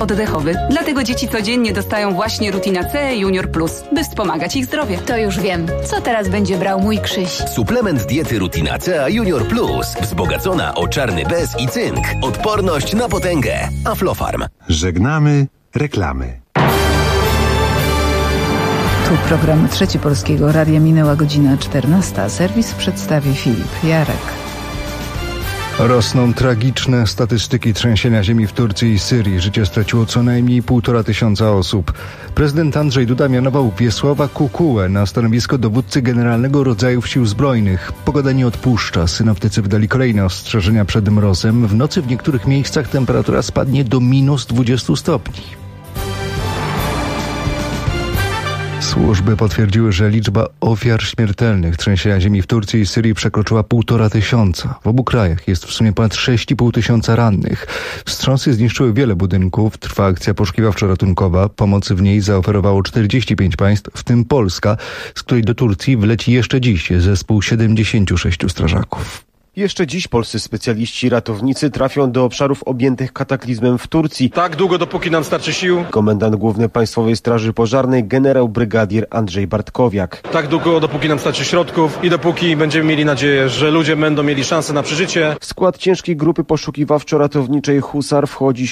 oddechowy. Dlatego dzieci codziennie dostają właśnie Rutina C Junior Plus, by wspomagać ich zdrowie. To już wiem. Co teraz będzie brał mój Krzyś? Suplement diety Rutina C Junior Plus. Wzbogacona o czarny bez i cynk. Odporność na potęgę. Aflofarm. Żegnamy reklamy. Tu program Trzeci Polskiego Radia. Minęła godzina 14. Serwis przedstawi Filip Jarek. Rosną tragiczne statystyki trzęsienia ziemi w Turcji i Syrii. Życie straciło co najmniej 1500 osób. Prezydent Andrzej Duda mianował Wiesława Kukułę na stanowisko dowódcy Generalnego Rodzajów Sił Zbrojnych. Pogoda nie odpuszcza. Synoptycy wydali kolejne ostrzeżenia przed mrozem. W nocy w niektórych miejscach temperatura spadnie do minus 20 stopni. Służby potwierdziły, że liczba ofiar śmiertelnych trzęsienia ziemi w Turcji i Syrii przekroczyła 1500. W obu krajach jest w sumie ponad 6500 rannych. Wstrząsy zniszczyły wiele budynków. Trwa akcja poszukiwawczo-ratunkowa. Pomocy w niej zaoferowało 45 państw, w tym Polska, z której do Turcji wleci jeszcze dziś zespół 76 strażaków. Jeszcze dziś polscy specjaliści ratownicy trafią do obszarów objętych kataklizmem w Turcji. Tak długo, dopóki nam starczy sił. Komendant Główny Państwowej Straży Pożarnej generał brygadier Andrzej Bartkowiak. Tak długo, dopóki nam starczy środków i dopóki będziemy mieli nadzieję, że ludzie będą mieli szansę na przeżycie. W skład ciężkiej grupy poszukiwawczo-ratowniczej Husar wchodzi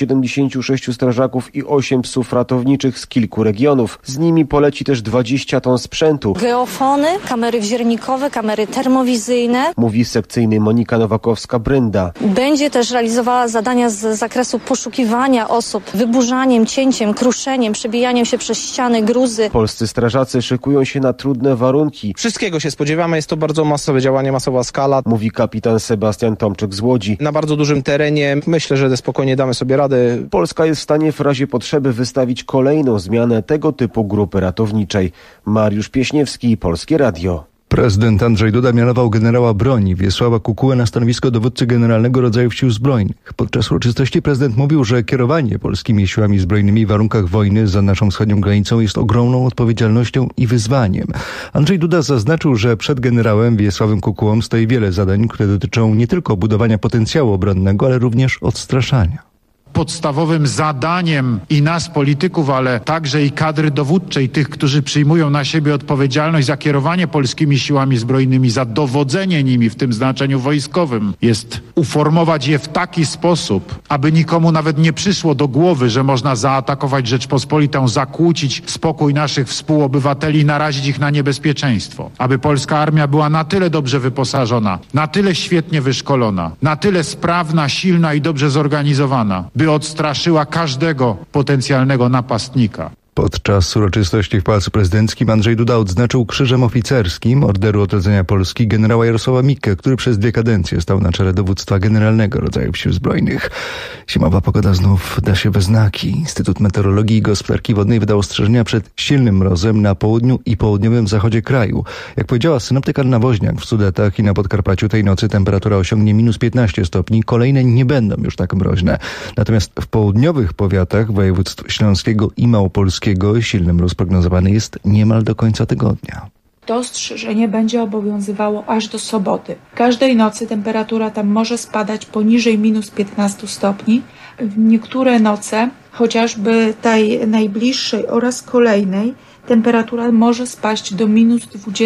76 strażaków i 8 psów ratowniczych z kilku regionów. Z nimi poleci też 20 ton sprzętu. Geofony, kamery wziernikowe, kamery termowizyjne. Mówi sekcyjny Monika Nowakowska-Brynda. Będzie też realizowała zadania z zakresu poszukiwania osób, wyburzaniem, cięciem, kruszeniem, przebijaniem się przez ściany, gruzy. Polscy strażacy szykują się na trudne warunki. Wszystkiego się spodziewamy, jest to bardzo masowe działanie, masowa skala. Mówi kapitan Sebastian Tomczyk z Łodzi. Na bardzo dużym terenie myślę, że spokojnie damy sobie radę. Polska jest w stanie w razie potrzeby wystawić kolejną zmianę tego typu grupy ratowniczej. Mariusz Pieśniewski, Polskie Radio. Prezydent Andrzej Duda mianował generała broni Wiesława Kukułę na stanowisko dowódcy Generalnego Rodzajów Sił Zbrojnych. Podczas uroczystości prezydent mówił, że kierowanie polskimi siłami zbrojnymi w warunkach wojny za naszą wschodnią granicą jest ogromną odpowiedzialnością i wyzwaniem. Andrzej Duda zaznaczył, że przed generałem Wiesławem Kukułą stoi wiele zadań, które dotyczą nie tylko budowania potencjału obronnego, ale również odstraszania. Podstawowym zadaniem i nas, polityków, ale także i kadry dowódczej, tych, którzy przyjmują na siebie odpowiedzialność za kierowanie polskimi siłami zbrojnymi, za dowodzenie nimi w tym znaczeniu wojskowym, jest uformować je w taki sposób, aby nikomu nawet nie przyszło do głowy, że można zaatakować Rzeczpospolitą, zakłócić spokój naszych współobywateli i narazić ich na niebezpieczeństwo. Aby polska armia była na tyle dobrze wyposażona, na tyle świetnie wyszkolona, na tyle sprawna, silna i dobrze zorganizowana, by odstraszyła każdego potencjalnego napastnika. Podczas uroczystości w Pałacu Prezydenckim Andrzej Duda odznaczył Krzyżem Oficerskim Orderu Odrodzenia Polski generała Jarosława Mikke, który przez 2 kadencje stał na czele dowództwa Generalnego Rodzajów Sił Zbrojnych. Zimowa pogoda znów da się we znaki. Instytut Meteorologii i Gospodarki Wodnej wydał ostrzeżenia przed silnym mrozem na południu i południowym zachodzie kraju. Jak powiedziała synoptyk Anna Woźniak, w Sudetach i na Podkarpaciu tej nocy temperatura osiągnie minus 15 stopni. Kolejne nie będą już tak mroźne. Natomiast w południowych powiatach województw śląskiego i małopolskiego silny mróz prognozowany jest niemal do końca tygodnia. To ostrzeżenie będzie obowiązywało aż do soboty. Każdej nocy temperatura tam może spadać poniżej minus 15 stopni. W niektóre noce, chociażby tej najbliższej oraz kolejnej, temperatura może spaść do minus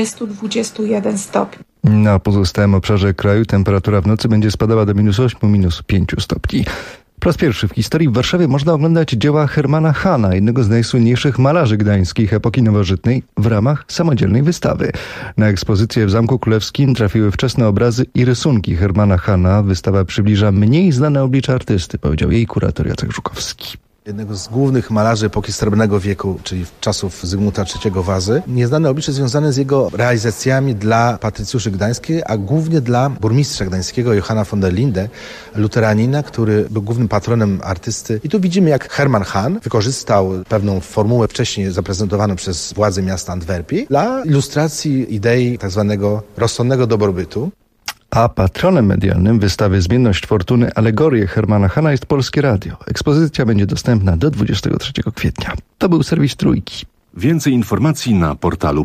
20-21 stopni. Na pozostałym obszarze kraju temperatura w nocy będzie spadała do minus 8, minus 5 stopni. Po raz pierwszy w historii w Warszawie można oglądać dzieła Hermana Hana, jednego z najsłynniejszych malarzy gdańskich epoki nowożytnej, w ramach samodzielnej wystawy. Na ekspozycję w Zamku Królewskim trafiły wczesne obrazy i rysunki Hermana Hana. Wystawa przybliża mniej znane oblicza artysty, powiedział jej kurator Jacek Żukowski. Jednego z głównych malarzy epoki Srebrnego wieku, czyli czasów Zygmunta III Wazy. Nieznane oblicze związane z jego realizacjami dla patrycjuszy gdańskich, a głównie dla burmistrza gdańskiego Johanna von der Linde, luteranina, który był głównym patronem artysty. I tu widzimy, jak Herman Hahn wykorzystał pewną formułę wcześniej zaprezentowaną przez władze miasta Antwerpii dla ilustracji idei tak zwanego rozsądnego dobrobytu. A patronem medialnym wystawy Zmienność Fortuny Alegorie Hermana Hana jest Polskie Radio. Ekspozycja będzie dostępna do 23 kwietnia. To był serwis Trójki. Więcej informacji na portalu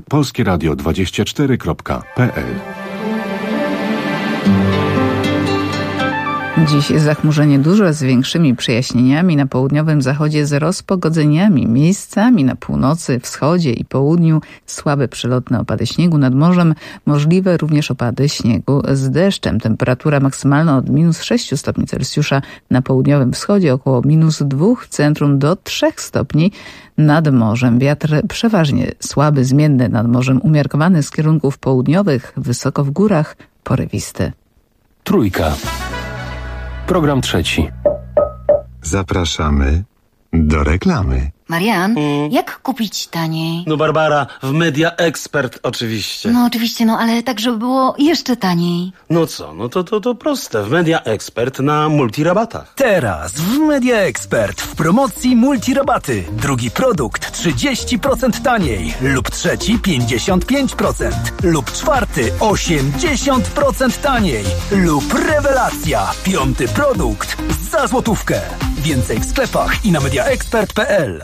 polskieradio24.pl. Dziś zachmurzenie duże z większymi przejaśnieniami na południowym zachodzie z rozpogodzeniami. Miejscami na północy, wschodzie i południu słabe przelotne opady śniegu. Nad morzem możliwe również opady śniegu z deszczem. Temperatura maksymalna od -6 stopni Celsjusza na południowym wschodzie, około -2 w centrum do 3 stopni nad morzem. Wiatr przeważnie słaby, zmienny nad morzem, umiarkowany z kierunków południowych, wysoko w górach, porywisty. Trójka. Program trzeci. Zapraszamy do reklamy. Marian, jak kupić taniej? No Barbara, w Media Expert oczywiście. No oczywiście, ale tak, żeby było jeszcze taniej. No co, no to proste. W Media Expert na multirabatach. Teraz w Media Expert w promocji multirabaty. Drugi produkt 30% taniej lub trzeci 55% lub czwarty 80% taniej lub rewelacja. Piąty produkt za złotówkę. Więcej w sklepach i na mediaexpert.pl.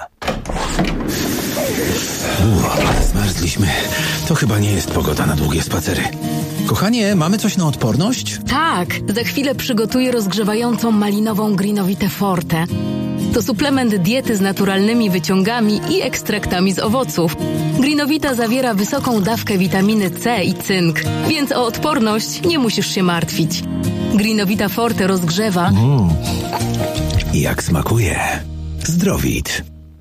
Zmarzliśmy. To chyba nie jest pogoda na długie spacery. Kochanie, mamy coś na odporność? Tak, za chwilę przygotuję rozgrzewającą malinową Greenovitę Forte. To suplement diety z naturalnymi wyciągami i ekstraktami z owoców. Greenovita zawiera wysoką dawkę witaminy C i cynk, więc o odporność nie musisz się martwić. Greenovita Forte rozgrzewa. Jak smakuje. Zdrowit.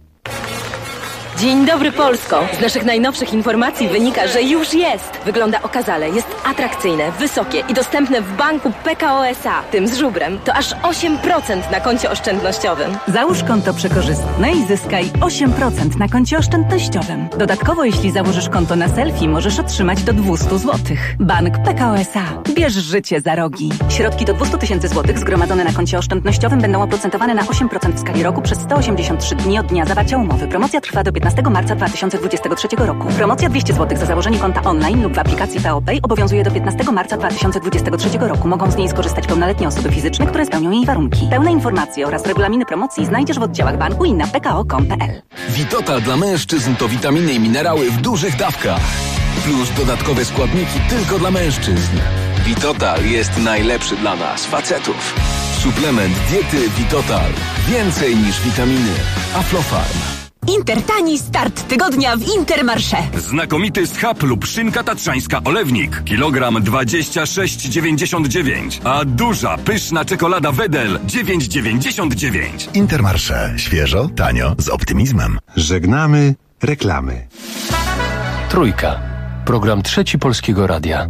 Dzień dobry Polsko! Z naszych najnowszych informacji wynika, że już jest. Wygląda okazale, jest atrakcyjne, wysokie i dostępne w banku PKO SA, tym z żubrem. To aż 8% na koncie oszczędnościowym. Załóż konto przekorzystne i zyskaj 8% na koncie oszczędnościowym. Dodatkowo, jeśli założysz konto na selfie, możesz otrzymać do 200 zł. Bank PKO SA. Bierz życie za rogi. Środki do 200 000 złotych zgromadzone na koncie oszczędnościowym będą oprocentowane na 8% w skali roku przez 183 dni od dnia zawarcia umowy. Promocja trwa do 15 marca 2023 roku. Promocja 200 zł za założenie konta online lub w aplikacji PO Pay obowiązuje do 15 marca 2023 roku. Mogą z niej skorzystać pełnoletnie osoby fizyczne, które spełnią jej warunki. Pełne informacje oraz regulaminy promocji znajdziesz w oddziałach banku i na pko.com.pl. Vitotal dla mężczyzn to witaminy i minerały w dużych dawkach. Plus dodatkowe składniki tylko dla mężczyzn. Vitotal jest najlepszy dla nas, facetów. Suplement diety Vitotal. Więcej niż witaminy. Aflofarm. Intertani start tygodnia w Intermarché. Znakomity schab lub szynka tatrzańska Olewnik. Kilogram 26,99. A duża, pyszna czekolada Wedel 9,99. Intermarché. Świeżo, tanio, z optymizmem. Żegnamy reklamy. Trójka. Program trzeci Polskiego Radia.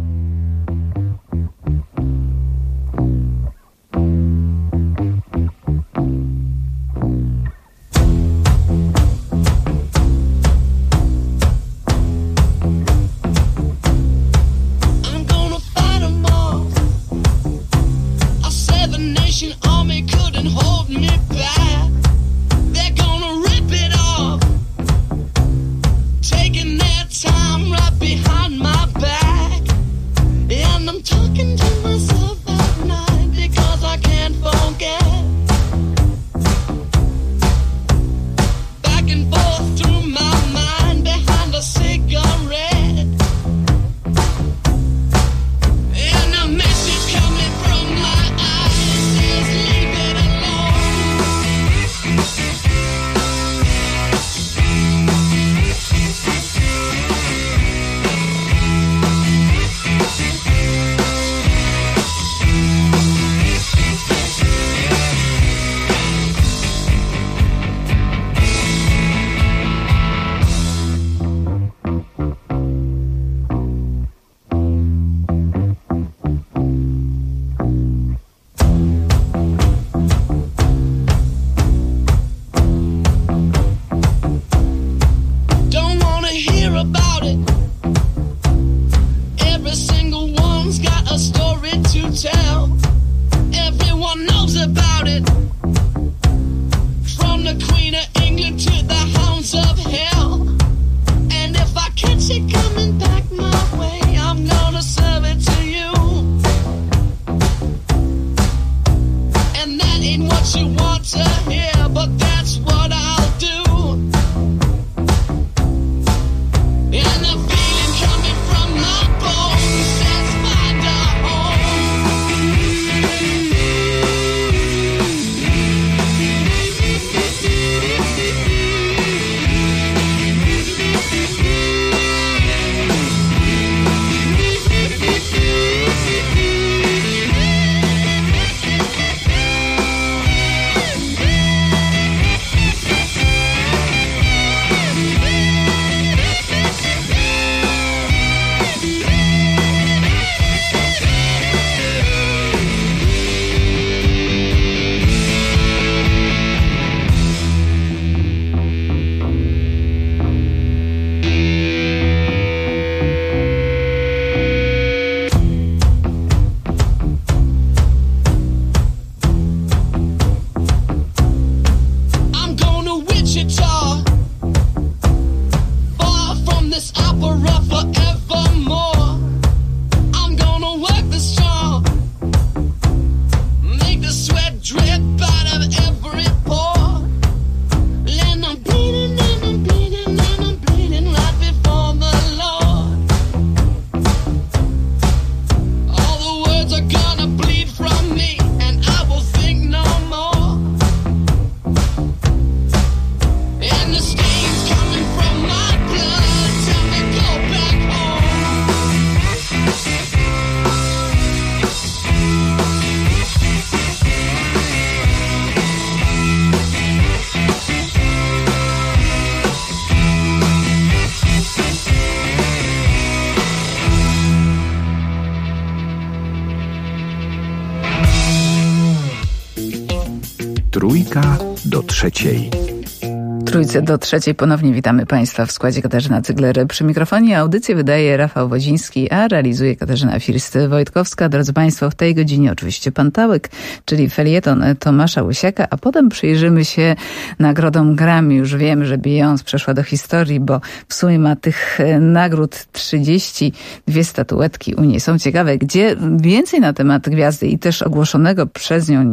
Trójka do trzeciej. Trójce do trzeciej ponownie witamy Państwa w składzie Katarzyna Cygler. Przy mikrofonie audycję wydaje Rafał Wodziński, a realizuje Katarzyna First-Wojtkowska. Drodzy Państwo, w tej godzinie oczywiście Pantałek, czyli felieton Tomasza Łysiaka, a potem przyjrzymy się nagrodom Grammy. Już wiemy, że Beyoncé przeszła do historii, bo w sumie ma tych nagród 32 statuetki u niej. Są ciekawe, gdzie więcej na temat gwiazdy i też ogłoszoną przez nią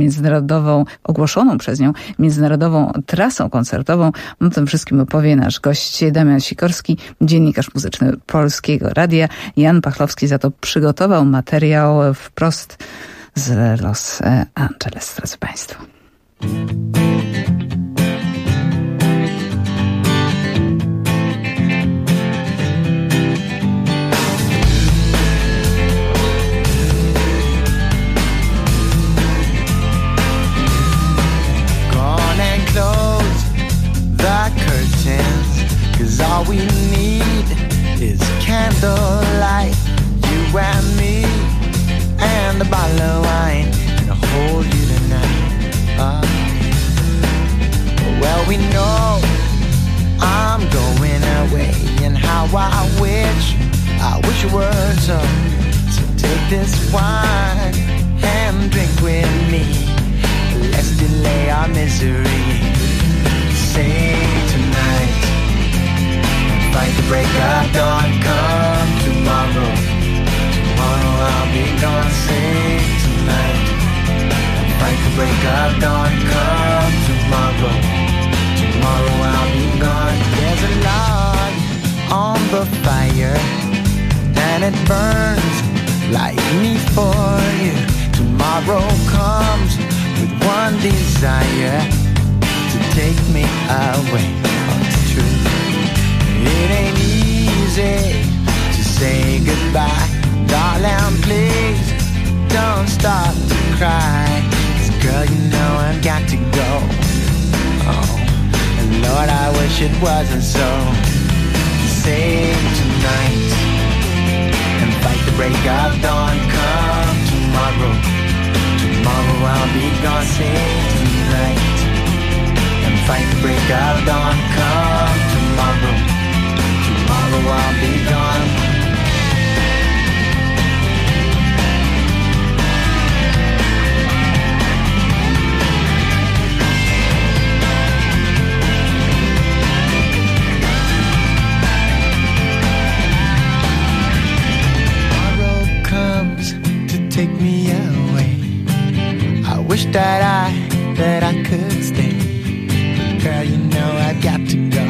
międzynarodową trasą koncertową. O tym wszystkim opowie nasz gość Damian Sikorski, dziennikarz muzyczny Polskiego Radia. Jan Pachlowski za to przygotował materiał wprost z Los Angeles, drodzy Państwo. All we need is candlelight, you and me, and a bottle of wine, and I'll hold you tonight. Well, we know I'm going away, and how I wish you were so take this wine and drink with me. Let's delay our misery. Say tonight, fight the break of dawn, come tomorrow. Tomorrow I'll be gone, say tonight. Fight the break of dawn, come tomorrow. Tomorrow I'll be gone. There's a log on the fire, and it burns like me for you. Tomorrow comes with one desire, to take me away. Oh, it's true. It ain't easy to say goodbye. Darling, please don't stop to cry. 'Cause girl, you know I've got to go. Oh, and Lord, I wish it wasn't so. Save tonight and fight the break of dawn. Come tomorrow. Tomorrow I'll be gone. Save tonight and fight the break of dawn. Come tomorrow. Tomorrow I'll be gone. Tomorrow comes to take me away. I wish that I could stay. Girl, you know I've got to go.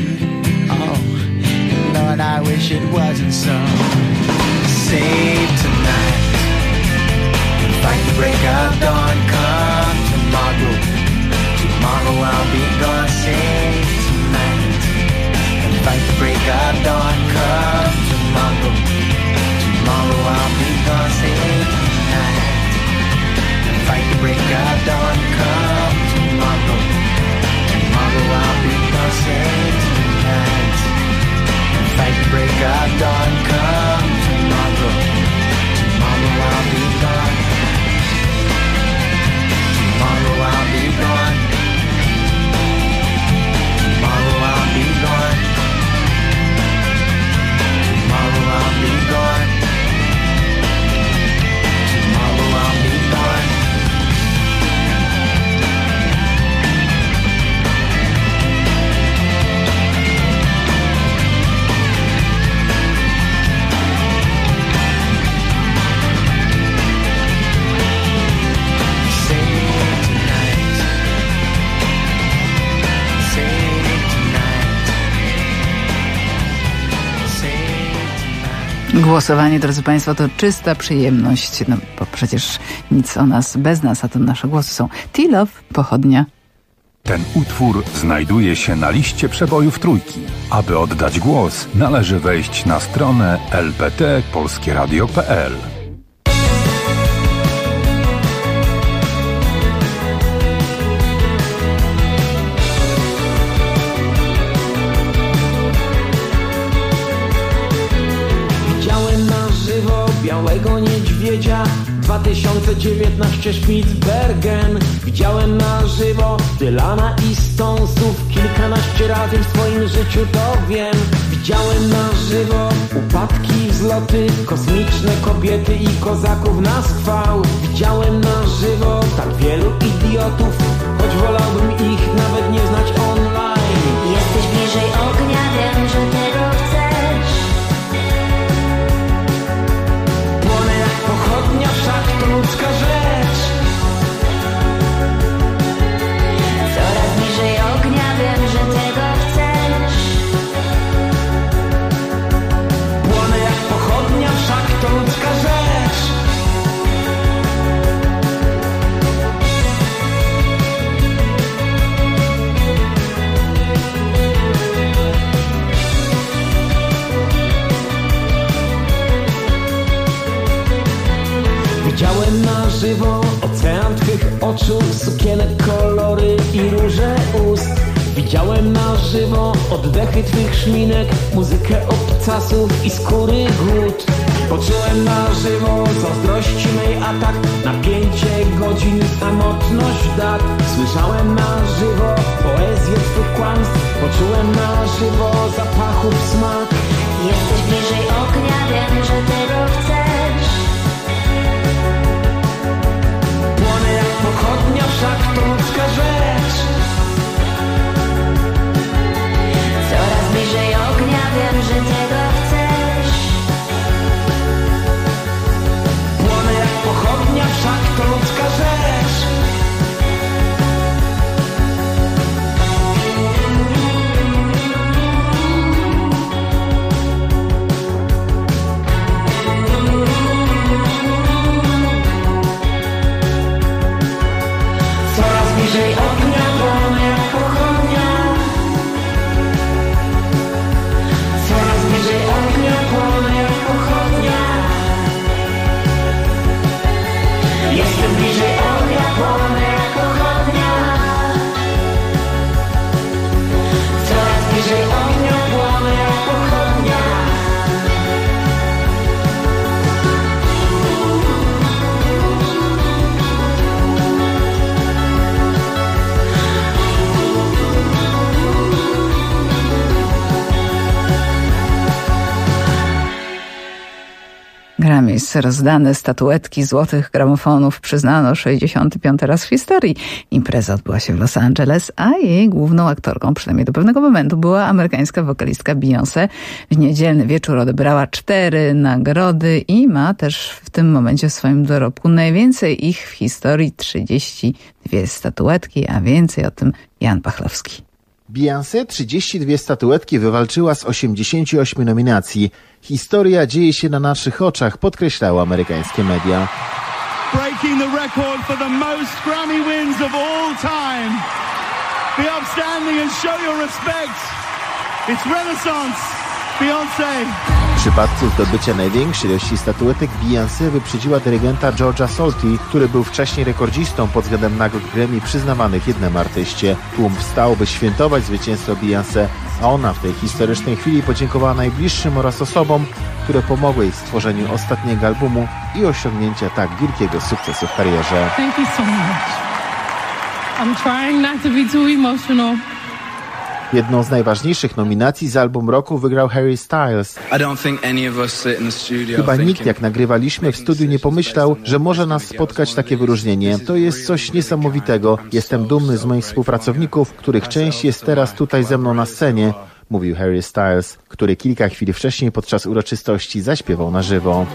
Lord, I wish it wasn't so. Save tonight and fight the break of dawn. Come tomorrow. Tomorrow I'll be gone. Save tonight and fight the break of dawn. Come tomorrow. Tomorrow I'll be gone. Save tonight and fight the break of dawn. Come tomorrow. Tomorrow I'll be gone. Save tonight. Fight the break of dawn, come tomorrow. Tomorrow I'll be gone. Tomorrow I'll be gone. Tomorrow I'll be gone. Tomorrow I'll be gone. Tomorrow I'll be gone. Głosowanie, drodzy Państwo, to czysta przyjemność, no bo przecież nic o nas bez nas, a to nasze głosy są. T-Love, Pochodnia. Ten utwór znajduje się na liście przebojów Trójki. Aby oddać głos, należy wejść na stronę lpt.polskieradio.pl. Widziałem na żywo białego niedźwiedzia. niedźwiedzia 2019 Spitsbergen. Widziałem na żywo Dylana i Stonesów kilkanaście razy w swoim życiu, to wiem. Widziałem na żywo upadki, wzloty, kosmiczne kobiety i kozaków na schwał. Widziałem na żywo tak wielu idiotów, choć wolałbym ich nawet nie znać online. Jesteś bliżej ognia, wiem, że tego chcesz. Płonę jak pochodnia, wszak to ludzka rzecz. Coraz bliżej ognia, wiem, że tego chcesz. Płonę jak pochodnia, wszak to ludzka rzecz. Widziałem na żywo ocean twych oczu, sukienek, kolory i róże ust. Widziałem na żywo oddechy twych szminek, muzykę obcasów i skóry głód. Poczułem na żywo zazdrości mej atak, napięcie godzin, samotność dat. Słyszałem na żywo poezję twych kłamstw, poczułem na żywo zapachów smak. Jesteś bliżej ognia, wiem, że tego chcesz. Płonę jak pochodnia, wszak to ludzka rzecz. Coraz bliżej ognia, wiem, że tego chcesz. Płonę jak pochodnia, wszak to ludzka rzecz. Coraz bliżej ognia, płonę jak pochodnia. Coraz bliżej ognia, płonę jak pochodnia. Jestem bliżej ognia, płonę jak pochodnia. Coraz bliżej ognia, płonę jak pochodnia. Grammys rozdane, statuetki złotych gramofonów przyznano 65. raz w historii. Impreza odbyła się w Los Angeles, a jej główną aktorką, przynajmniej do pewnego momentu, była amerykańska wokalistka Beyoncé. W niedzielny wieczór odebrała 4 nagrody i ma też w tym momencie w swoim dorobku najwięcej ich w historii, 32 statuetki, a więcej o tym Jan Pachlowski. Beyoncé 32 statuetki wywalczyła z 88 nominacji. Historia dzieje się na naszych oczach, podkreślały amerykańskie media. Breaking the record for the most Grammy wins of all time. Be upstanding and show your respect. It's Renaissance, Beyoncé. W przypadku zdobycia największej ilości statuetek Beyoncé wyprzedziła dyrygenta George'a Solti, który był wcześniej rekordzistą pod względem nagród Grammy przyznawanych jednemu artyście. Tłum wstał, by świętować zwycięstwo Beyoncé, a ona w tej historycznej chwili podziękowała najbliższym oraz osobom, które pomogły jej w stworzeniu ostatniego albumu i osiągnięcia tak wielkiego sukcesu w karierze. Thank you so much. I'm trying not to be too emotional. Jedną z najważniejszych nominacji za album roku wygrał Harry Styles. Chyba nikt, jak nagrywaliśmy w studiu, nie pomyślał, że może nas spotkać takie wyróżnienie. To jest coś niesamowitego. Jestem dumny z moich współpracowników, których część jest teraz tutaj ze mną na scenie, mówił Harry Styles, który kilka chwil wcześniej podczas uroczystości zaśpiewał na żywo.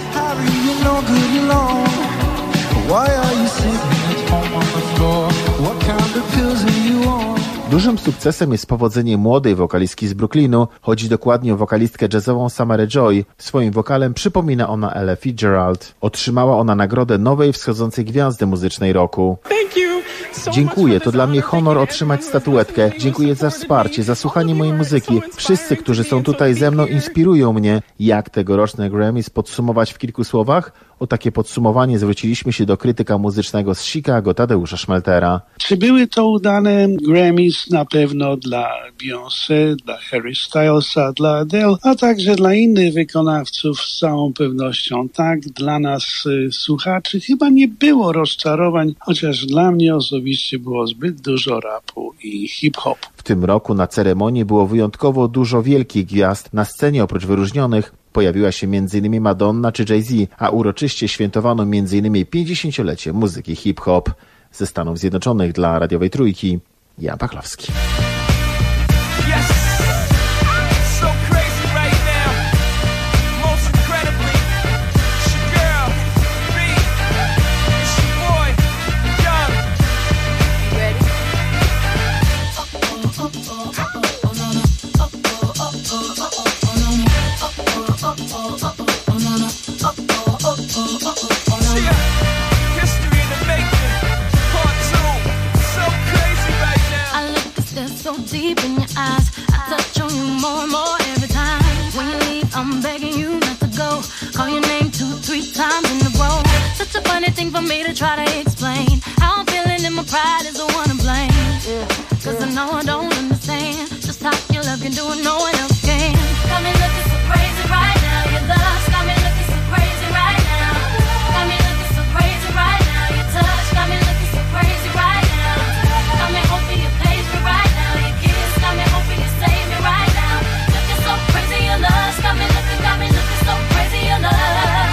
Dużym sukcesem jest powodzenie młodej wokalistki z Brooklynu. Chodzi dokładnie o wokalistkę jazzową Samarę Joy. Swoim wokalem przypomina ona Ella Fitzgerald. Otrzymała ona nagrodę nowej wschodzącej gwiazdy muzycznej roku. Dziękuję, to dla mnie honor otrzymać statuetkę. Dziękuję za wsparcie, za słuchanie mojej muzyki. Wszyscy, którzy są tutaj ze mną, inspirują mnie. Jak tegoroczne Grammys podsumować w kilku słowach? O takie podsumowanie zwróciliśmy się do krytyka muzycznego z Chicago, Tadeusza Szmeltera. Czy były to udane Grammys? Na pewno dla Beyoncé, dla Harry Stylesa, dla Adele, a także dla innych wykonawców z całą pewnością. Tak, dla nas słuchaczy chyba nie było rozczarowań, chociaż dla mnie osobiście było zbyt dużo rapu i hip-hop. W tym roku na ceremonii było wyjątkowo dużo wielkich gwiazd. Na scenie oprócz wyróżnionych pojawiła się m.in. Madonna czy Jay-Z, a uroczyście świętowano m.in. 50-lecie muzyki hip-hop. Ze Stanów Zjednoczonych dla Radiowej Trójki, Jan Pachlowski. Deep in your eyes, I touch on you more and more every time. When you leave, I'm begging you not to go. Call your name 2-3 times in a row. Such a funny thing for me to try to explain. How I'm feeling and my pride is the one to blame. Cause I know I don't understand just how your love can do it, no one else can. Got me looking so crazy right now. Your love's got me looking so crazy right now. Got me looking so crazy right now. Your touch got me looking so crazy right now. Got me hoping you page me right now. Got me hoping you save me right now. Looking so crazy, your love got me looking so crazy, your love.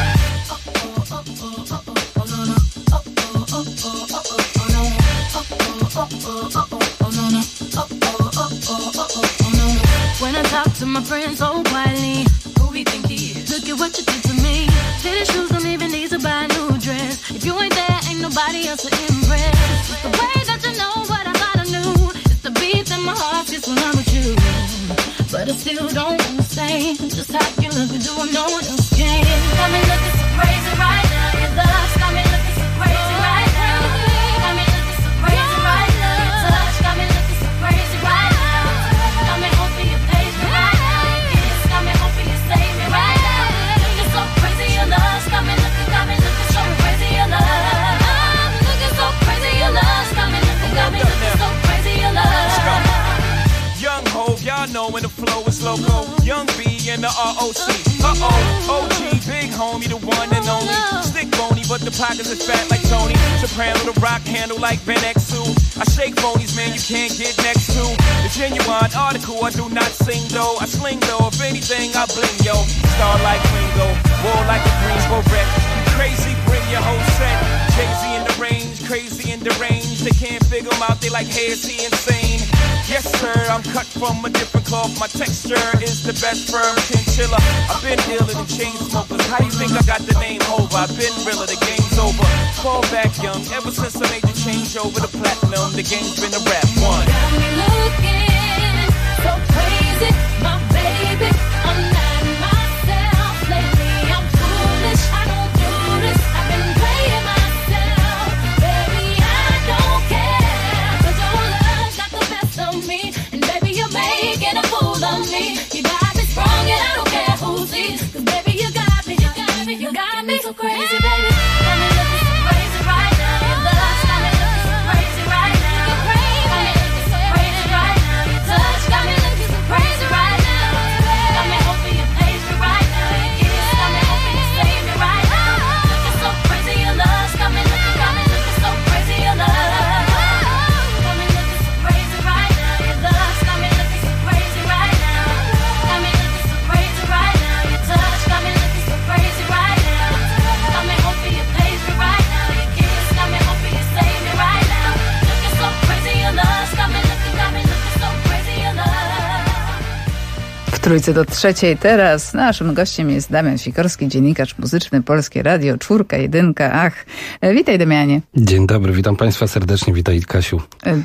When I talk to my friends so quietly, who we think he is? Look at what you did to me. Fitted shoes don't even need to buy a new dress. If you ain't there, ain't nobody else to impress. The way that you know what I thought I knew. The beat in my heart gets when I'm with you. But I still don't understand just how you look and do what no one else can. Got me looking so crazy right now. Your love's got me looking so crazy right now. Got me looking so crazy right now. Your touch got me looking so crazy right now. Got me hoping you page me right now. Your kiss got me hoping you save me right now. Looking so crazy, your love's got me looking so crazy, your love. I'm looking so crazy, your love's got me looking so crazy, your love. Young Hov, y'all know when the flow is loco. Young B and the ROC. OG, big homie, the one and only. Stick bony, but the pockets is fat like Tony. Soprano, the rock handle like Ben X2. I shake phonies, man, you can't get next to. The genuine article, I do not sing though. I sling though, if anything, I bling yo. Star like Ringo, war like a Greensboro wreck. Crazy, bring your whole set. Jay-Z in the range, crazy in the range. They can't figure him out, they like, hey, is he insane? Yes, sir, I'm cut from a different cloth. My texture is the best firm chinchilla. I've been dealing in chain smokers. How you think I got the name over? I've been realer, the game's over. Fall back young, ever since I made the change over to platinum, the game's been a rap one. Got me looking so crazy, my baby. I'm not myself lately. I'm foolish, I don't do this. I've been playing myself, baby. I don't care, 'cause your love got the best of me, and baby you're making a fool of me. You got me strong and I don't care who sees, 'cause baby you got me so crazy, baby. Got me looking so crazy right now. Your love's got me looking so crazy right now. Got me looking so crazy right now. Your touch got me looking so crazy right now. Got me hoping you page me right now. Your kiss got me hoping you save me right now. Looking so crazy, your love's got me looking so crazy, your love. Got me looking so crazy right now. Your love's got me looking so crazy right now. Got me looking so crazy right now. Your touch got me looking so crazy right now. Got me hoping you page me right now. Your kiss got me hoping you save me right now. Looking so crazy, your love's got me looking so crazy, your love. W Trójce do trzeciej teraz naszym gościem jest Damian Sikorski, dziennikarz muzyczny, Polskie Radio, 4, 1. Ach, witaj Damianie. Dzień dobry, witam Państwa serdecznie, witaj Kasiu.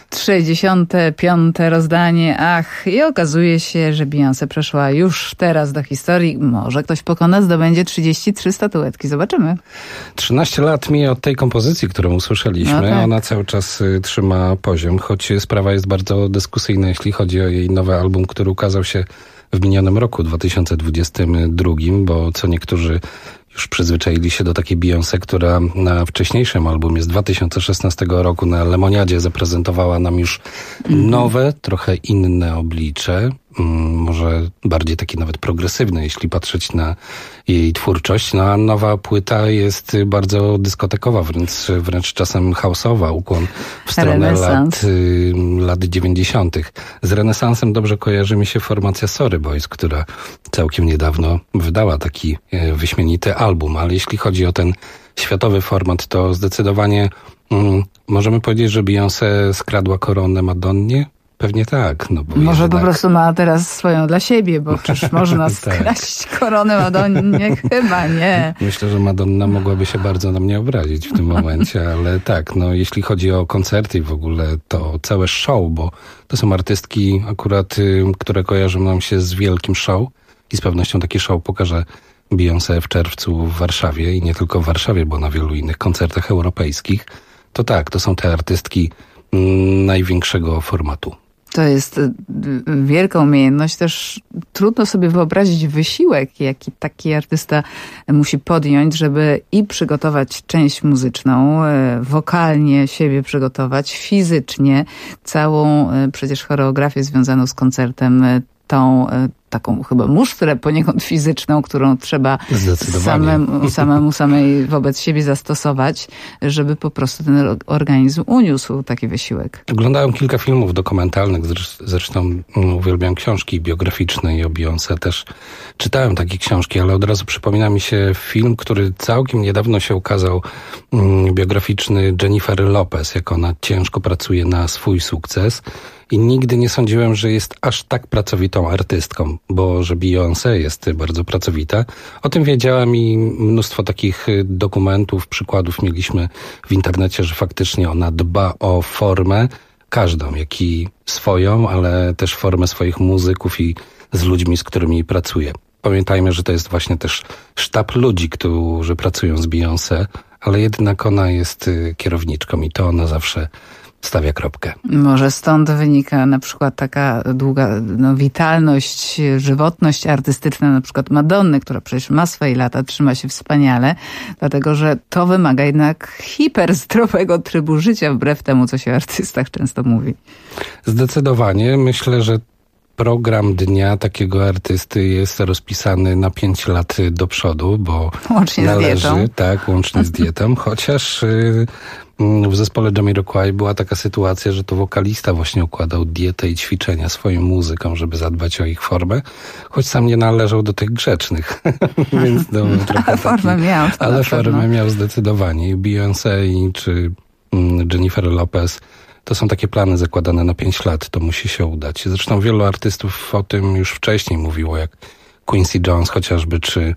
65. rozdanie, ach, i okazuje się, że Beyoncé przeszła już teraz do historii. Może ktoś pokona, zdobędzie 33 statuetki, zobaczymy. 13 lat mija od tej kompozycji, którą usłyszeliśmy. No tak. Ona cały czas trzyma poziom, choć sprawa jest bardzo dyskusyjna, jeśli chodzi o jej nowy album, który ukazał się w minionym roku 2022, bo co niektórzy już przyzwyczaili się do takiej Beyoncé, która na wcześniejszym albumie z 2016 roku na Lemoniadzie zaprezentowała nam już nowe, trochę inne oblicze. Może bardziej takie nawet progresywne, jeśli patrzeć na jej twórczość. No a nowa płyta jest bardzo dyskotekowa, wręcz czasem house'owa, ukłon w stronę lat 90. Z renesansem dobrze kojarzy mi się formacja Sorry Boys, która całkiem niedawno wydała taki wyśmienity album, ale jeśli chodzi o ten światowy format, to zdecydowanie możemy powiedzieć, że Beyoncé skradła koronę Madonnie. Pewnie tak. No bo może jednak... po prostu ma teraz swoją dla siebie, bo przecież można skraść koronę Madonnie, chyba nie. Myślę, że Madonna mogłaby się bardzo na mnie obrazić w tym momencie, ale tak, no jeśli chodzi o koncerty i w ogóle to całe show, bo to są artystki akurat, które kojarzą nam się z wielkim show i z pewnością taki show pokaże Beyoncé w czerwcu w Warszawie i nie tylko w Warszawie, bo na wielu innych koncertach europejskich. To tak, to są te artystki największego formatu. To jest wielka umiejętność. Też trudno sobie wyobrazić wysiłek, jaki taki artysta musi podjąć, żeby i przygotować część muzyczną, wokalnie siebie przygotować, fizycznie całą przecież choreografię związaną z koncertem, tą taką chyba musztrę poniekąd fizyczną, którą trzeba samej wobec siebie zastosować, żeby po prostu ten organizm uniósł taki wysiłek. Oglądałem kilka filmów dokumentalnych, zresztą uwielbiam książki biograficzne i o Beyoncé też czytałem takie książki, ale od razu przypomina mi się film, który całkiem niedawno się ukazał, biograficzny Jennifer Lopez, jak ona ciężko pracuje na swój sukces. I nigdy nie sądziłem, że jest aż tak pracowitą artystką, bo że Beyoncé jest bardzo pracowita. O tym wiedziałem i mnóstwo takich dokumentów, przykładów mieliśmy w internecie, że faktycznie ona dba o formę każdą, jak i swoją, ale też formę swoich muzyków i z ludźmi, z którymi pracuje. Pamiętajmy, że to jest właśnie też sztab ludzi, którzy pracują z Beyoncé, ale jednak ona jest kierowniczką i to ona zawsze stawia kropkę. Może stąd wynika na przykład taka długa witalność, żywotność artystyczna na przykład Madonny, która przecież ma swoje lata, trzyma się wspaniale, dlatego że to wymaga jednak hiperzdrowego trybu życia, wbrew temu, co się o artystach często mówi. Zdecydowanie. Myślę, że program dnia takiego artysty jest rozpisany na 5 lat do przodu, bo łącznie należy, z dietą. Tak, łącznie z dietą, chociaż w zespole Jamiroquai była taka sytuacja, że to wokalista właśnie układał dietę i ćwiczenia swoim muzykom, żeby zadbać o ich formę, choć sam nie należał do tych grzecznych. Więc ale formę miał. Ale formę miał zdecydowanie. I Beyoncé czy Jennifer Lopez to są takie plany zakładane na 5 lat, to musi się udać. Zresztą wielu artystów o tym już wcześniej mówiło, jak Quincy Jones chociażby, czy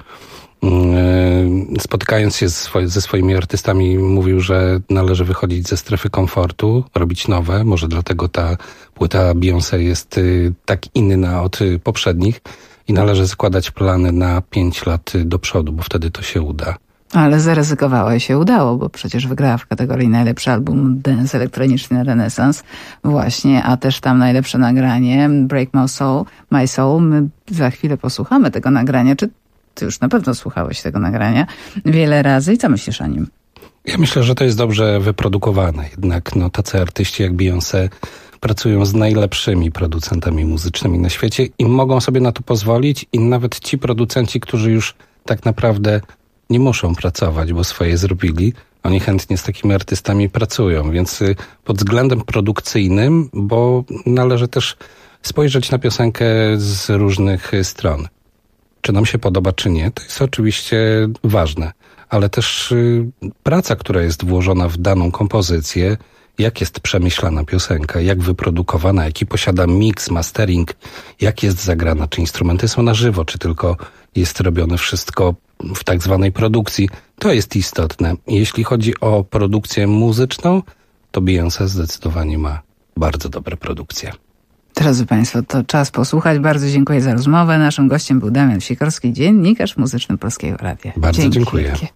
spotykając się ze swoimi artystami mówił, że należy wychodzić ze strefy komfortu, robić nowe. Może dlatego ta płyta Beyoncé jest tak inna od poprzednich i należy składać plany na 5 lat do przodu, bo wtedy to się uda. Ale zaryzykowała i się udało, bo przecież wygrała w kategorii najlepszy album dance elektroniczny Renesans właśnie, a też tam najlepsze nagranie Break My Soul. My za chwilę posłuchamy tego nagrania. Czy ty już na pewno słuchałeś tego nagrania wiele razy i co myślisz o nim? Ja myślę, że to jest dobrze wyprodukowane. Jednak tacy artyści jak Beyoncé pracują z najlepszymi producentami muzycznymi na świecie i mogą sobie na to pozwolić i nawet ci producenci, którzy już tak naprawdę nie muszą pracować, bo swoje zrobili. Oni chętnie z takimi artystami pracują, więc pod względem produkcyjnym, bo należy też spojrzeć na piosenkę z różnych stron. Czy nam się podoba, czy nie, to jest oczywiście ważne, ale też praca, która jest włożona w daną kompozycję, jak jest przemyślana piosenka, jak wyprodukowana, jaki posiada mix, mastering, jak jest zagrana, czy instrumenty są na żywo, czy tylko jest robione wszystko w tak zwanej produkcji, to jest istotne. Jeśli chodzi o produkcję muzyczną, to Beyoncé zdecydowanie ma bardzo dobre produkcje. Drodzy Państwo, to czas posłuchać. Bardzo dziękuję za rozmowę. Naszym gościem był Damian Sikorski, dziennikarz muzyczny Polskiego Radia. Bardzo dziękuję. Wielkie.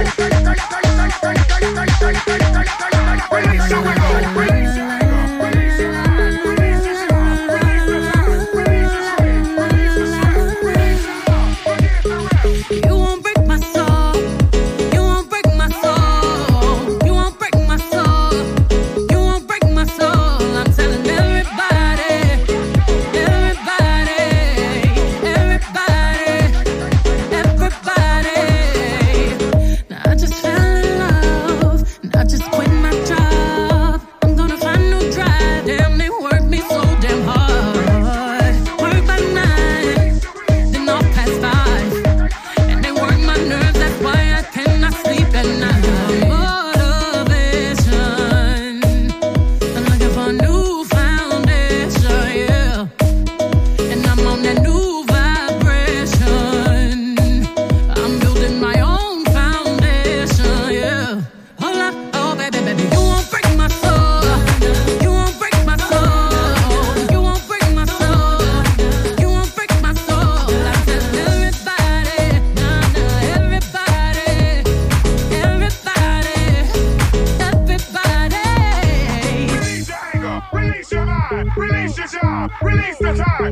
Release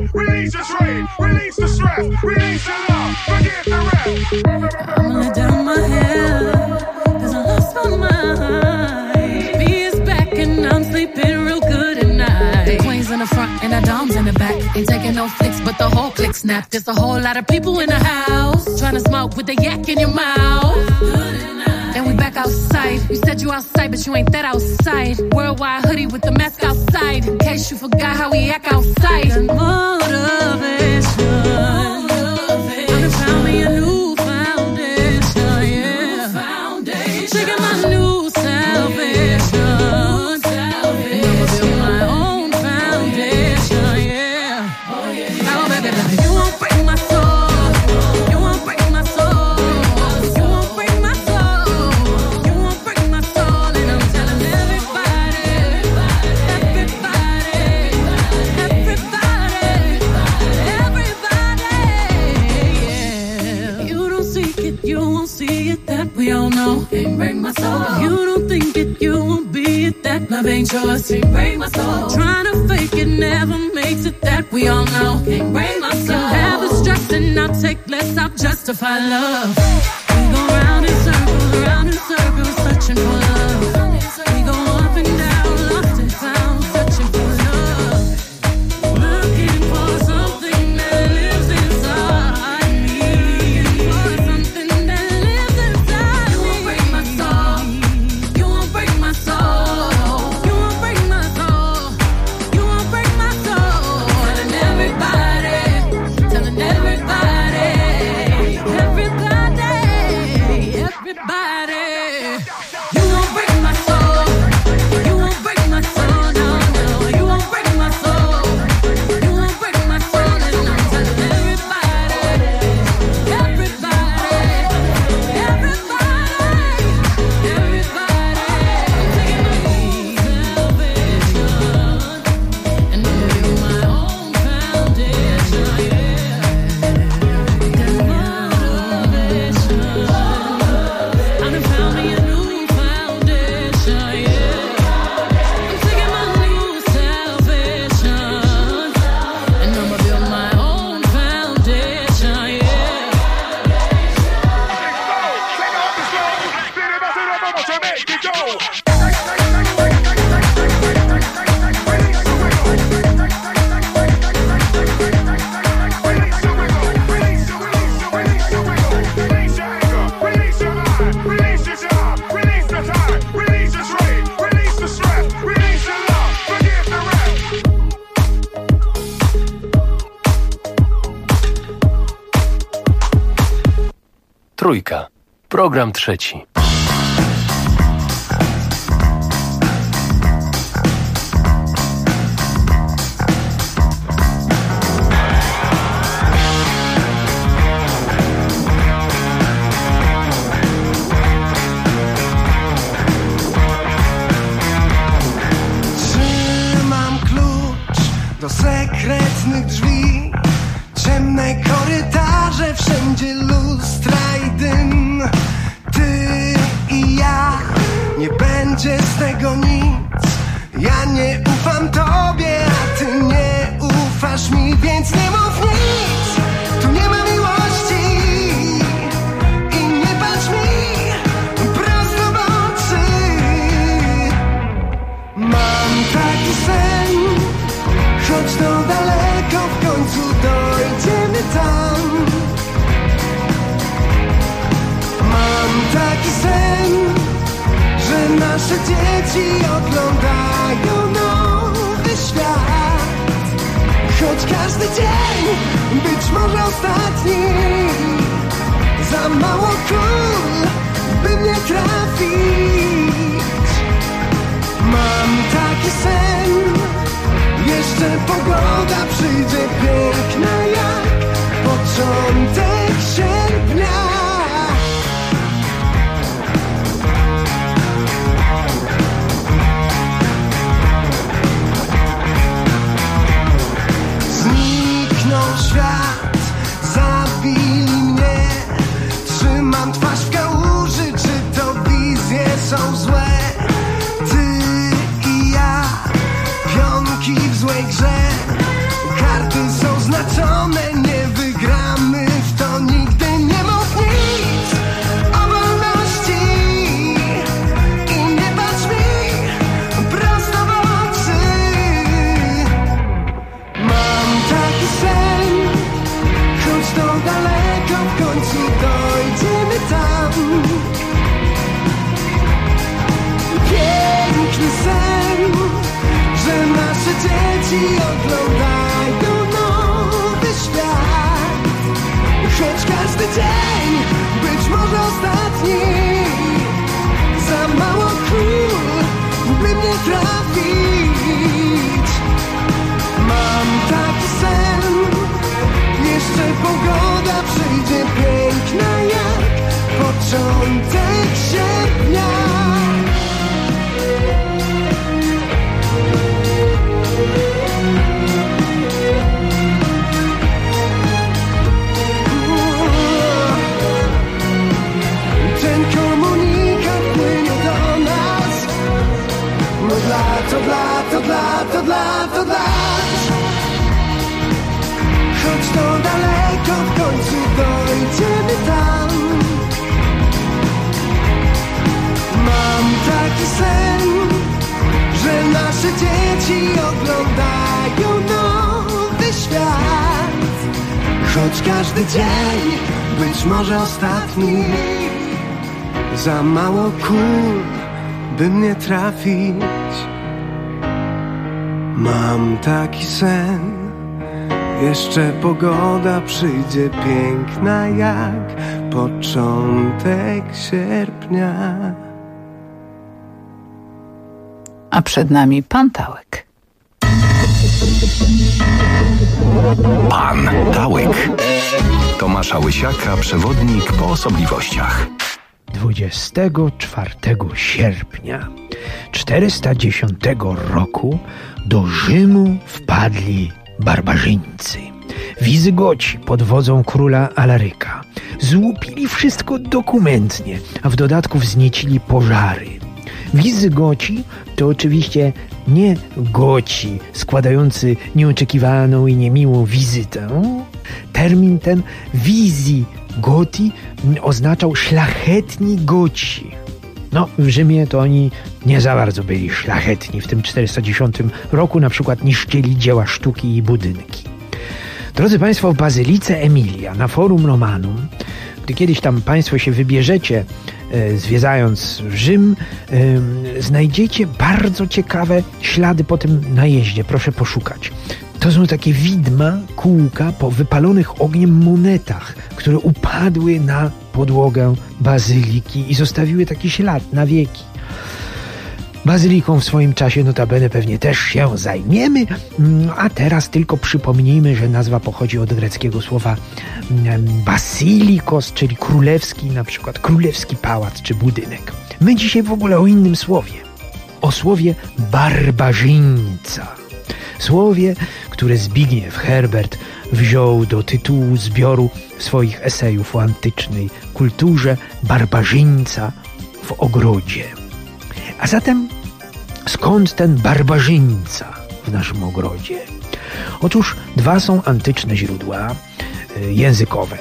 release your strain, release the stress, release your love, forgive the rest. I'ma let down my head, cause I lost my mind. Me is back and I'm sleeping real good at night. The queen's in the front and the dom's in the back. Ain't taking no flicks, but the whole click snap. There's a whole lot of people in the house trying to smoke with the yak in your mouth. And we back outside. You said you outside, but you ain't that outside. Worldwide hoodie with the mask outside. In case you forgot how we act outside. Motivation. I done found me a new foundation, yeah. Taking my new salvation. I'ma build my own foundation, yeah. Now, baby, like, you won't break my soul. You won't break my soul. You won't break my soul. You won't break my soul. And I'm telling everybody, yeah. You don't seek it, you won't see it, that we all know. Can't break my soul. You don't think it, you won't be it, that love ain't yours. Can't break my soul. Trying to fake it never makes it, that we all know. Can't break my soul. You have the stress and I'll take less, I'll justify love. We go round in circles, searching for love. We go up and down, lost and found, searching for love. Looking for something that lives inside me. For something that lives inside me. You won't break my soul. You won't break my soul. You won't break my soul. You won't break my soul. Telling everybody, telling everybody, everybody. You won't break my soul. You won't break my soul. No, no. You won't break my soul. You won't break my soul. And I'm telling everybody, everybody, everybody, everybody. I'm taking my own salvation, and I'm building my own foundation, yeah. Got motivation. I done found me a new foundation, yeah. I'm taking my new salvation, and I'ma build my own foundation, yeah. Trójka. Program trzeci. Trzymam klucz do sekretnych drzwi. Ciemne korytarze, wszędzie lustra i dym. Ty i ja, nie będzie z tego nic. Ja nie ufam tobie, a ty nie ufasz mi, więc nie mów nic. Tu nie ma miłości i nie patrz mi prosto w oczy. Mam taki sen, choć to daleko, w końcu dojdziemy tam. Mam taki sen, że nasze dzieci oglądają nowy świat. Choć każdy dzień być może ostatni, za mało kul, by mnie trafić. Mam taki sen, jeszcze pogoda przyjdzie piękna jak początek sierpnia. Zniknął świat, zabili mnie. Trzymam twarz w kałuży. początek sierpnia. Ten komunikat płynie do nas od lat, od lat, od lat, od lat, od lat. Choć to daleko, w końcu dojdziemy tam. Mam taki sen, że nasze dzieci oglądają nowy świat. Choć każdy dzień być może ostatni, za mało kul, by mnie trafić. Mam taki sen, jeszcze pogoda przyjdzie piękna jak początek sierpnia. A przed nami Pan Tałek. Pan Tałek. Tomasza Łysiaka, przewodnik po osobliwościach. 24 sierpnia 410 roku do Rzymu wpadli barbarzyńcy. Wizygoci pod wodzą króla Alaryka złupili wszystko dokumentnie, a w dodatku wzniecili pożary. Wizygoci to oczywiście nie Goci składający nieoczekiwaną i niemiłą wizytę. Termin ten Wisigoti oznaczał szlachetni Goci. No, w Rzymie to oni nie za bardzo byli szlachetni. W tym 410 roku na przykład niszczyli dzieła sztuki i budynki. Drodzy Państwo, w Bazylice Emilia na Forum Romanum, gdy kiedyś tam Państwo się wybierzecie, zwiedzając Rzym, znajdziecie bardzo ciekawe ślady po tym najeździe. Proszę poszukać. To są takie widma, kółka po wypalonych ogniem monetach, które upadły na podłogę bazyliki i zostawiły taki ślad na wieki. Bazyliką w swoim czasie notabene pewnie też się zajmiemy, a teraz tylko przypomnijmy, że nazwa pochodzi od greckiego słowa basilikos, czyli królewski, na przykład królewski pałac czy budynek. My dzisiaj w ogóle o innym słowie, o słowie barbarzyńca. Słowie, które Zbigniew Herbert wziął do tytułu zbioru swoich esejów o antycznej kulturze, barbarzyńca w ogrodzie. A zatem skąd ten barbarzyńca w naszym ogrodzie? Otóż dwa są antyczne źródła językowe.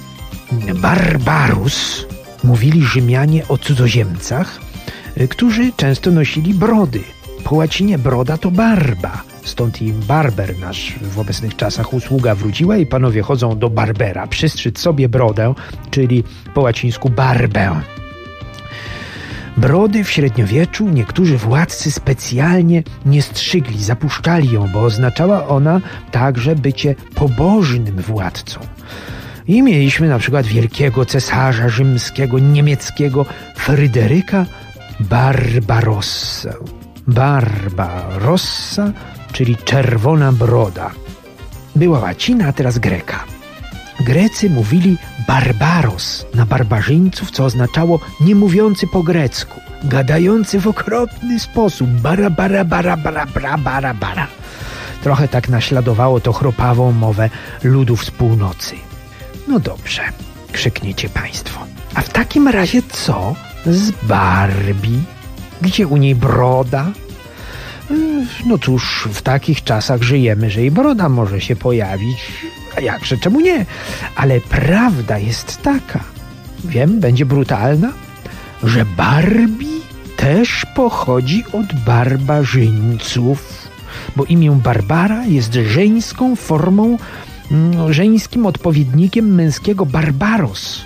Barbarus mówili Rzymianie o cudzoziemcach, którzy często nosili brody. Po łacinie broda to barba. Stąd i barber nasz w obecnych czasach usługa wróciła i panowie chodzą do barbera, przystrzyć sobie brodę, czyli po łacińsku barbę. Brody w średniowieczu niektórzy władcy specjalnie nie strzygli, zapuszczali ją, bo oznaczała ona także bycie pobożnym władcą. I mieliśmy na przykład wielkiego cesarza rzymskiego, niemieckiego Fryderyka Barbarossę. Barbarossa, czyli czerwona broda. Była łacina, a teraz greka. Grecy mówili barbaros na barbarzyńców, co oznaczało nie mówiący po grecku, gadający w okropny sposób, bara, bara, bara, bara, bara, bara, bara. Trochę tak naśladowało to chropawą mowę ludów z północy. No dobrze, krzykniecie Państwo. A w takim razie co z Barbie? Gdzie u niej broda? No cóż, w takich czasach żyjemy, że i broda może się pojawić. A jakże, czemu nie? Ale prawda jest taka, wiem, będzie brutalna, że Barbie też pochodzi od barbarzyńców, bo imię Barbara jest żeńską formą, żeńskim odpowiednikiem męskiego Barbaros.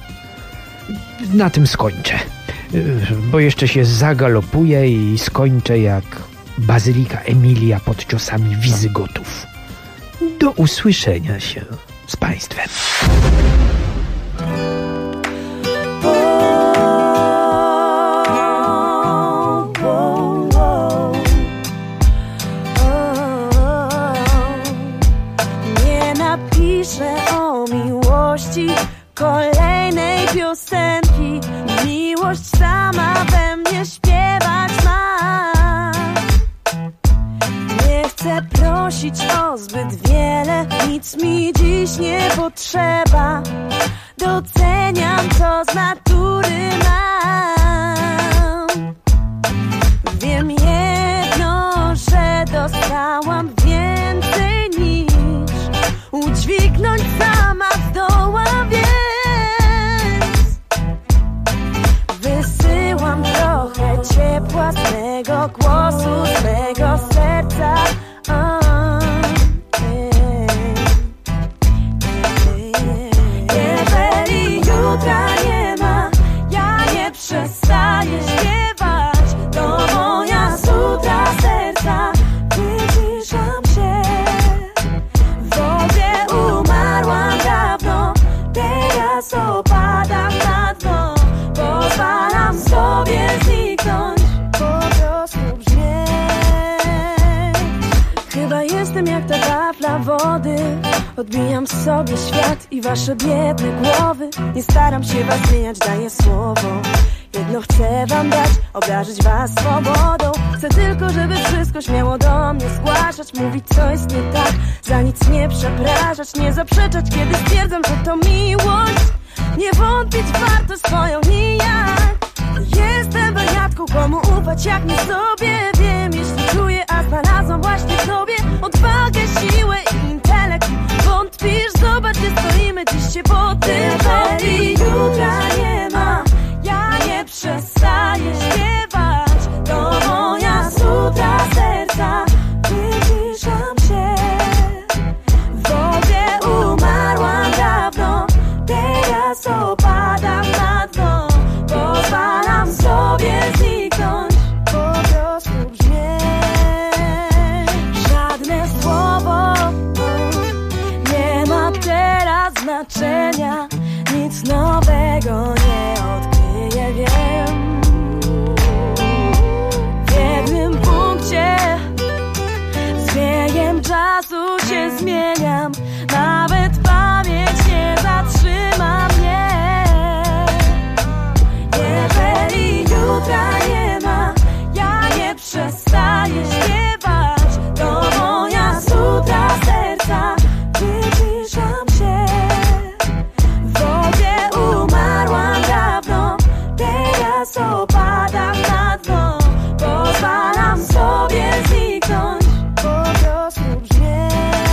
Na tym skończę, bo jeszcze się zagalopuję i skończę jak Bazylika Emilia pod ciosami Wizygotów. Do usłyszenia się z Państwem. Nie napiszę o miłości kolejnej piosenki. miłość sama we mnie śpiewać ma. Nie chcę prosić o zbyt wiele, nic mi dziś nie potrzeba. Doceniam, co z natury mam. Wiem jedno, że dostałam więcej niż udźwignąć sama zdołam, więc wysyłam trochę ciepła z mego głosu, z mego serca. Jeżeli jutra nie ma, ja nie przestaję śpiewać. To moja sutra serca, wyciszam się. W wodzie umarłam dawno, teraz opadam na dno. Pozwalam sobie zniknąć, po prostu brzmieć. Chyba jestem jak ta wafla wody. Odbijam sobie świat i wasze biedne głowy. Nie staram się was zmieniać, daję słowo. Jedno chcę wam dać, obdarzyć was swobodą. Chcę tylko, żeby wszystko śmiało do mnie zgłaszać. Mówić, co jest nie tak, za nic nie przepraszać. Nie zaprzeczać, kiedy stwierdzam, że to miłość. Nie wątpić warto swoją nijak. Jestem wariatką, komu ufać jak nie sobie. Wiem, jeśli czuję, a znalazłam właśnie w sobie odwagę, siłę i intelekt. Wątpisz, zobacz, gdzie stoimy, dziś się potykamy. Jeżeli jutra nie ma, ja nie przestaję śpiewać. To moja sutra serca, wyciszam się. W wodzie umarłam dawno, teraz opadam na dno. Pozwalam sobie zniknąć, po prostu brzmieć. Żadne słowo nie ma teraz znaczenia. Nic nowego nie odkryję, wiem. W jednym punkcie z biegiem czasu się zmieniam. Nawet pamięć nie zatrzyma mnie. Jeżeli jutra nie ma, ja nie przestaję śpiewać. To moja sutra serca, wyciszam się. W wodzie umarłam dawno, teraz opadam na dno. Pozwalam sobie zniknąć, po prostu brzmieć.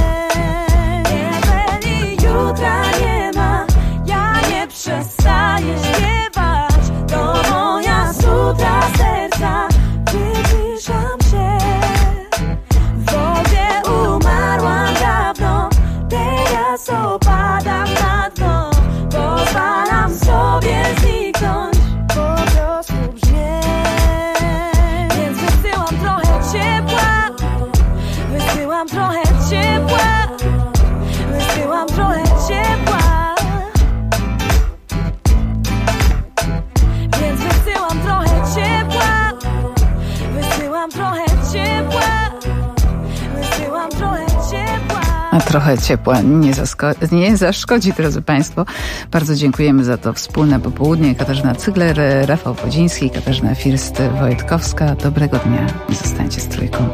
Jeżeli jutra nie ma, ja nie przestaję śpiewać. To moja sutra serca, wyciszam się. W wodzie umarłam dawno, teraz opadam na dno. Pozwalam sobie zniknąć, po prostu brzmieć. Więc wysyłam trochę ciepła, wysyłam trochę ciepła, wysyłam trochę ciepła. Więc wysyłam trochę ciepła, wysyłam trochę ciepła, wysyłam trochę ciepła. A trochę ciepła nie zaszkodzi, drodzy Państwo. Bardzo dziękujemy za to wspólne popołudnie. Katarzyna Cygler, Rafał Wodziński, Katarzyna First-Wojtkowska. Dobrego dnia i zostańcie z Trójką.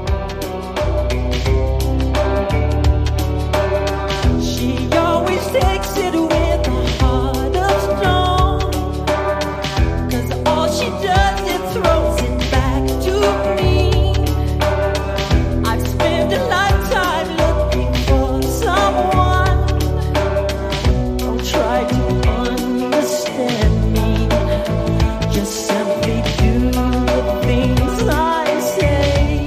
She always takes it with a heart of stone, 'cause all she does is throws it back to me. I've spent a lifetime looking for someone. Don't try to understand me, just simply do the things I say.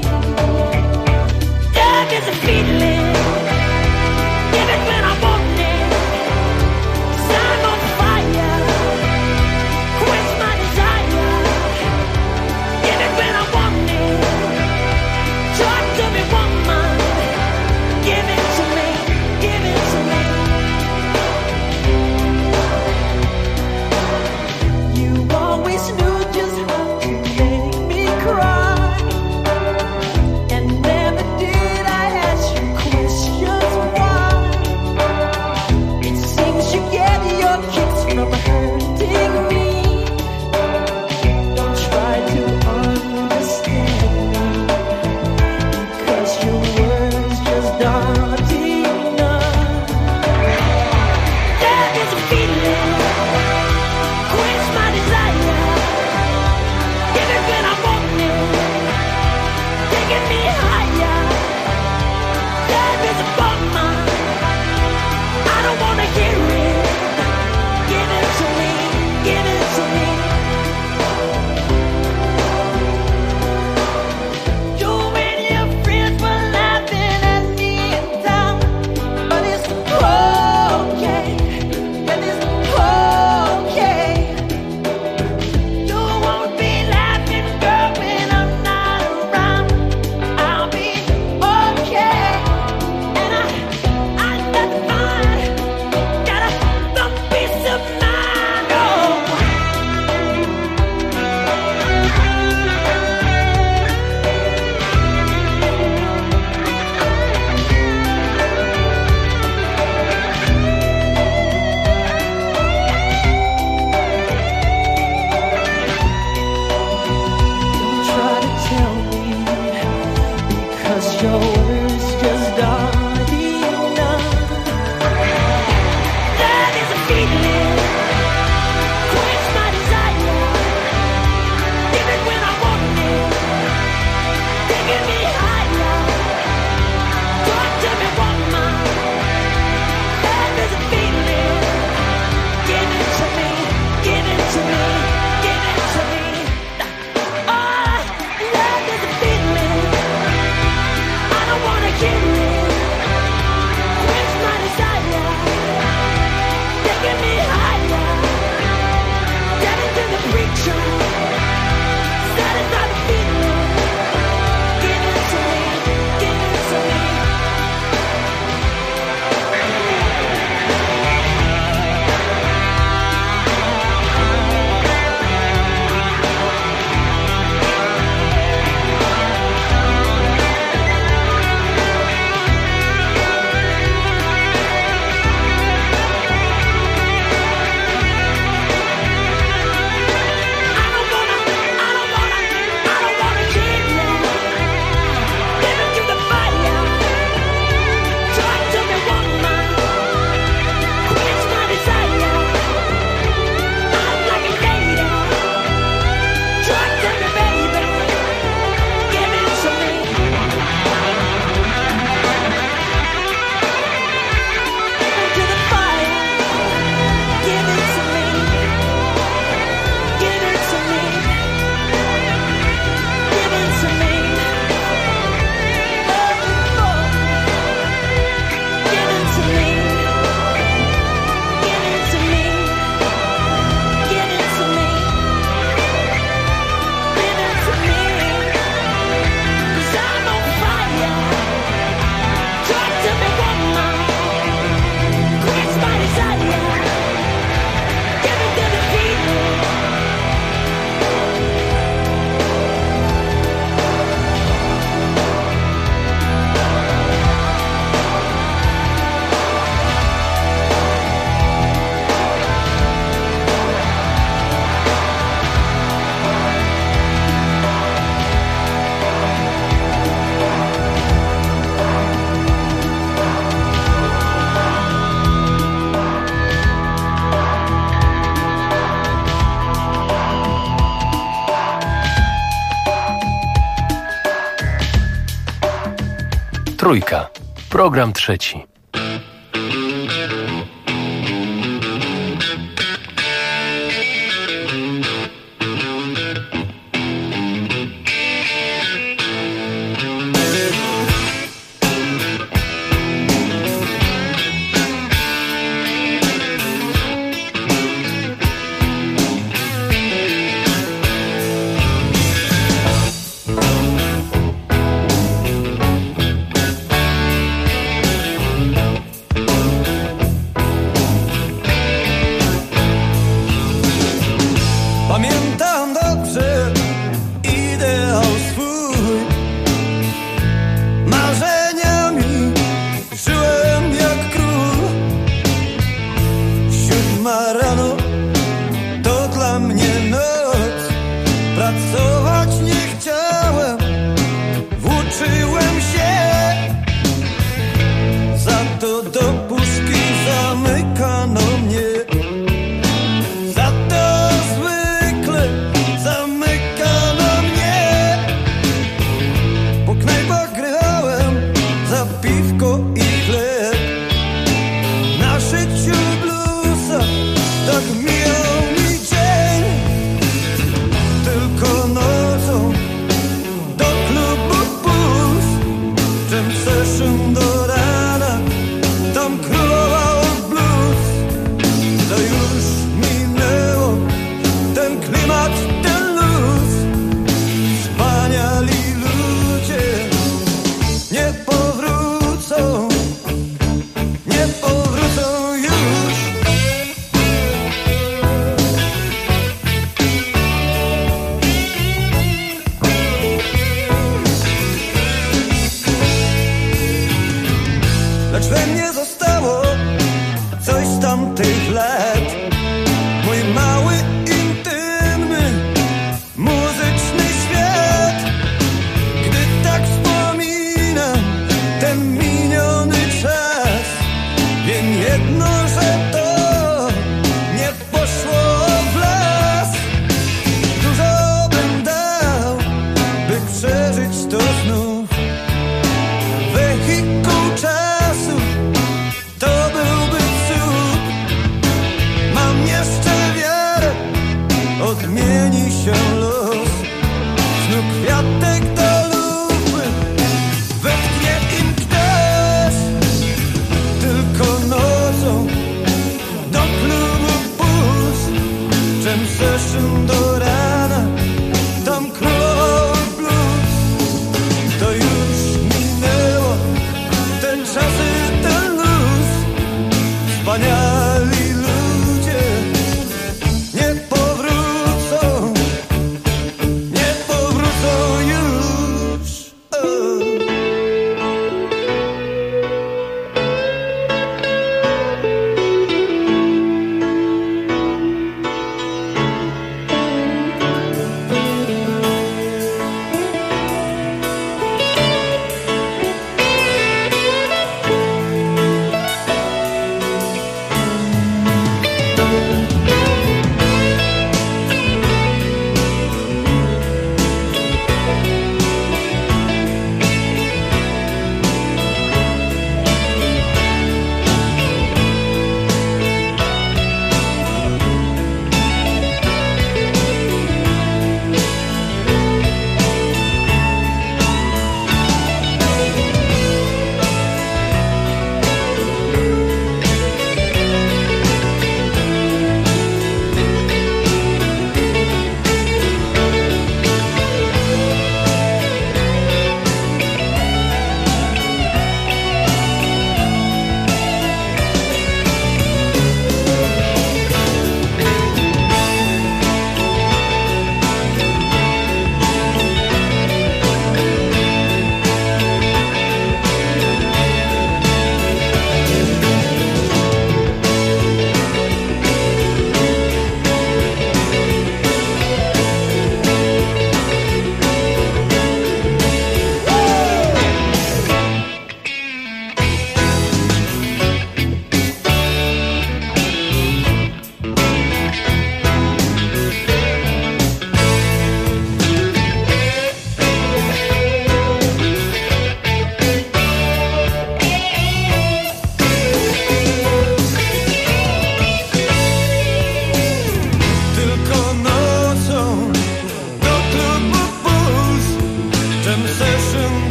Love is a feeling, give it when I want it. I'm on fire, quench my desire. Give it when I want it. Talk to me, woman. Give it to me, give it to me. You always knew Trójka. Program trzeci. Pamiętam dobrze ideał swój, marzeniami żyłem jak król. 7 rano to dla mnie noc, pracować nie chciałem, włóczyłem się. Za to do puszki zamykano mnie. Do rana, tam królował blues. To już minęło, ten klimat, ten luz. Wspaniali ludzie nie powrócą, nie powrócą już. Lecz we mnie zostało coś z tamtych lat. Mój mały, intymny, muzyczny świat. Gdy tak wspominam ten miniony czas, wiem jedno, że to nie poszło w las. Dużo bym dał, by przeżyć to znów. Wehikuł czasu to byłby cud. Mam jeszcze wiarę, odmieni się los. Znów kwiatek do lupy wetknie im ktoś. Tylko nocą do klubu puls. Jam session do rana, tam królował blues. To już minęło, ten czasy, ten luz. Wspaniali ludzie nie powrócą, nie powrócą już.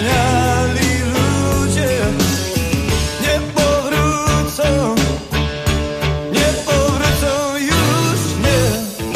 wspaniali ludzie nie powrócą już nie.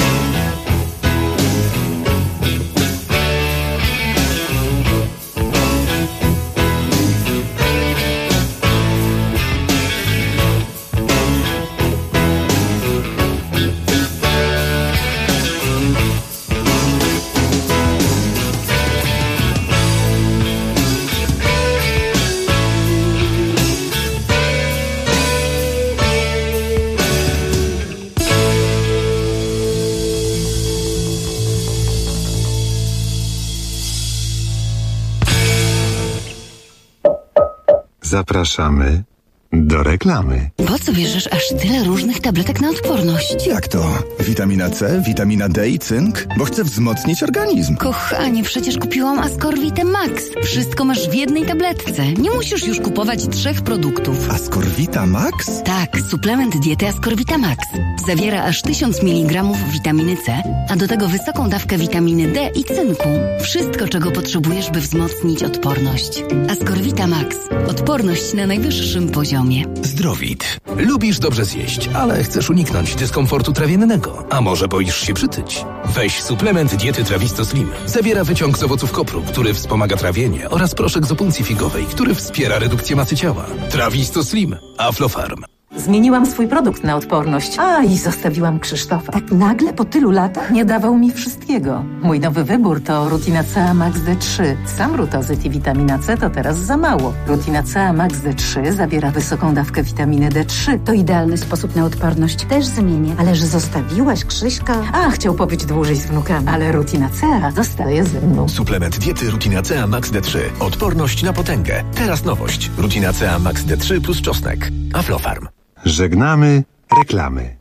Zapraszamy do reklamy. Po co bierzesz aż tyle różnych tabletek na odporność? Jak to? Witamina C, witamina D i cynk? Bo chcę wzmocnić organizm. Kochanie, przecież kupiłam Ascorvitę Max. Wszystko masz w jednej tabletce. Nie musisz już kupować 3 produktów. Ascorvita Max? Tak, suplement diety Ascorvita Max. Zawiera aż 1000 mg witaminy C, a do tego wysoką dawkę witaminy D i cynku. Wszystko, czego potrzebujesz, by wzmocnić odporność. Ascorvita Max. Odporność na najwyższym poziomie. Zdrowit. Lubisz dobrze zjeść, ale chcesz uniknąć dyskomfortu trawiennego. A może boisz się przytyć? Weź suplement diety Trawisto Slim. Zawiera wyciąg z owoców kopru, który wspomaga trawienie, oraz proszek z opuncji figowej, który wspiera redukcję masy ciała. Trawisto Slim. Aflofarm. Zmieniłam swój produkt na odporność. I zostawiłam Krzysztofa. Tak nagle, po tylu latach, nie dawał mi wszystkiego. Mój nowy wybór to Rutina CA Max D3. Sam rutozyt i witamina C to teraz za mało. Rutina CA Max D3 zawiera wysoką dawkę witaminy D3. To idealny sposób na odporność. Też zmienię. Ale że zostawiłaś Krzyśka? Chciał pobyć dłużej z wnukami. Ale Rutina CA zostaje ze mną. Suplement diety Rutina CA Max D3. Odporność na potęgę. Teraz nowość. Rutina CA Max D3 plus czosnek. Aflofarm. Żegnamy reklamy.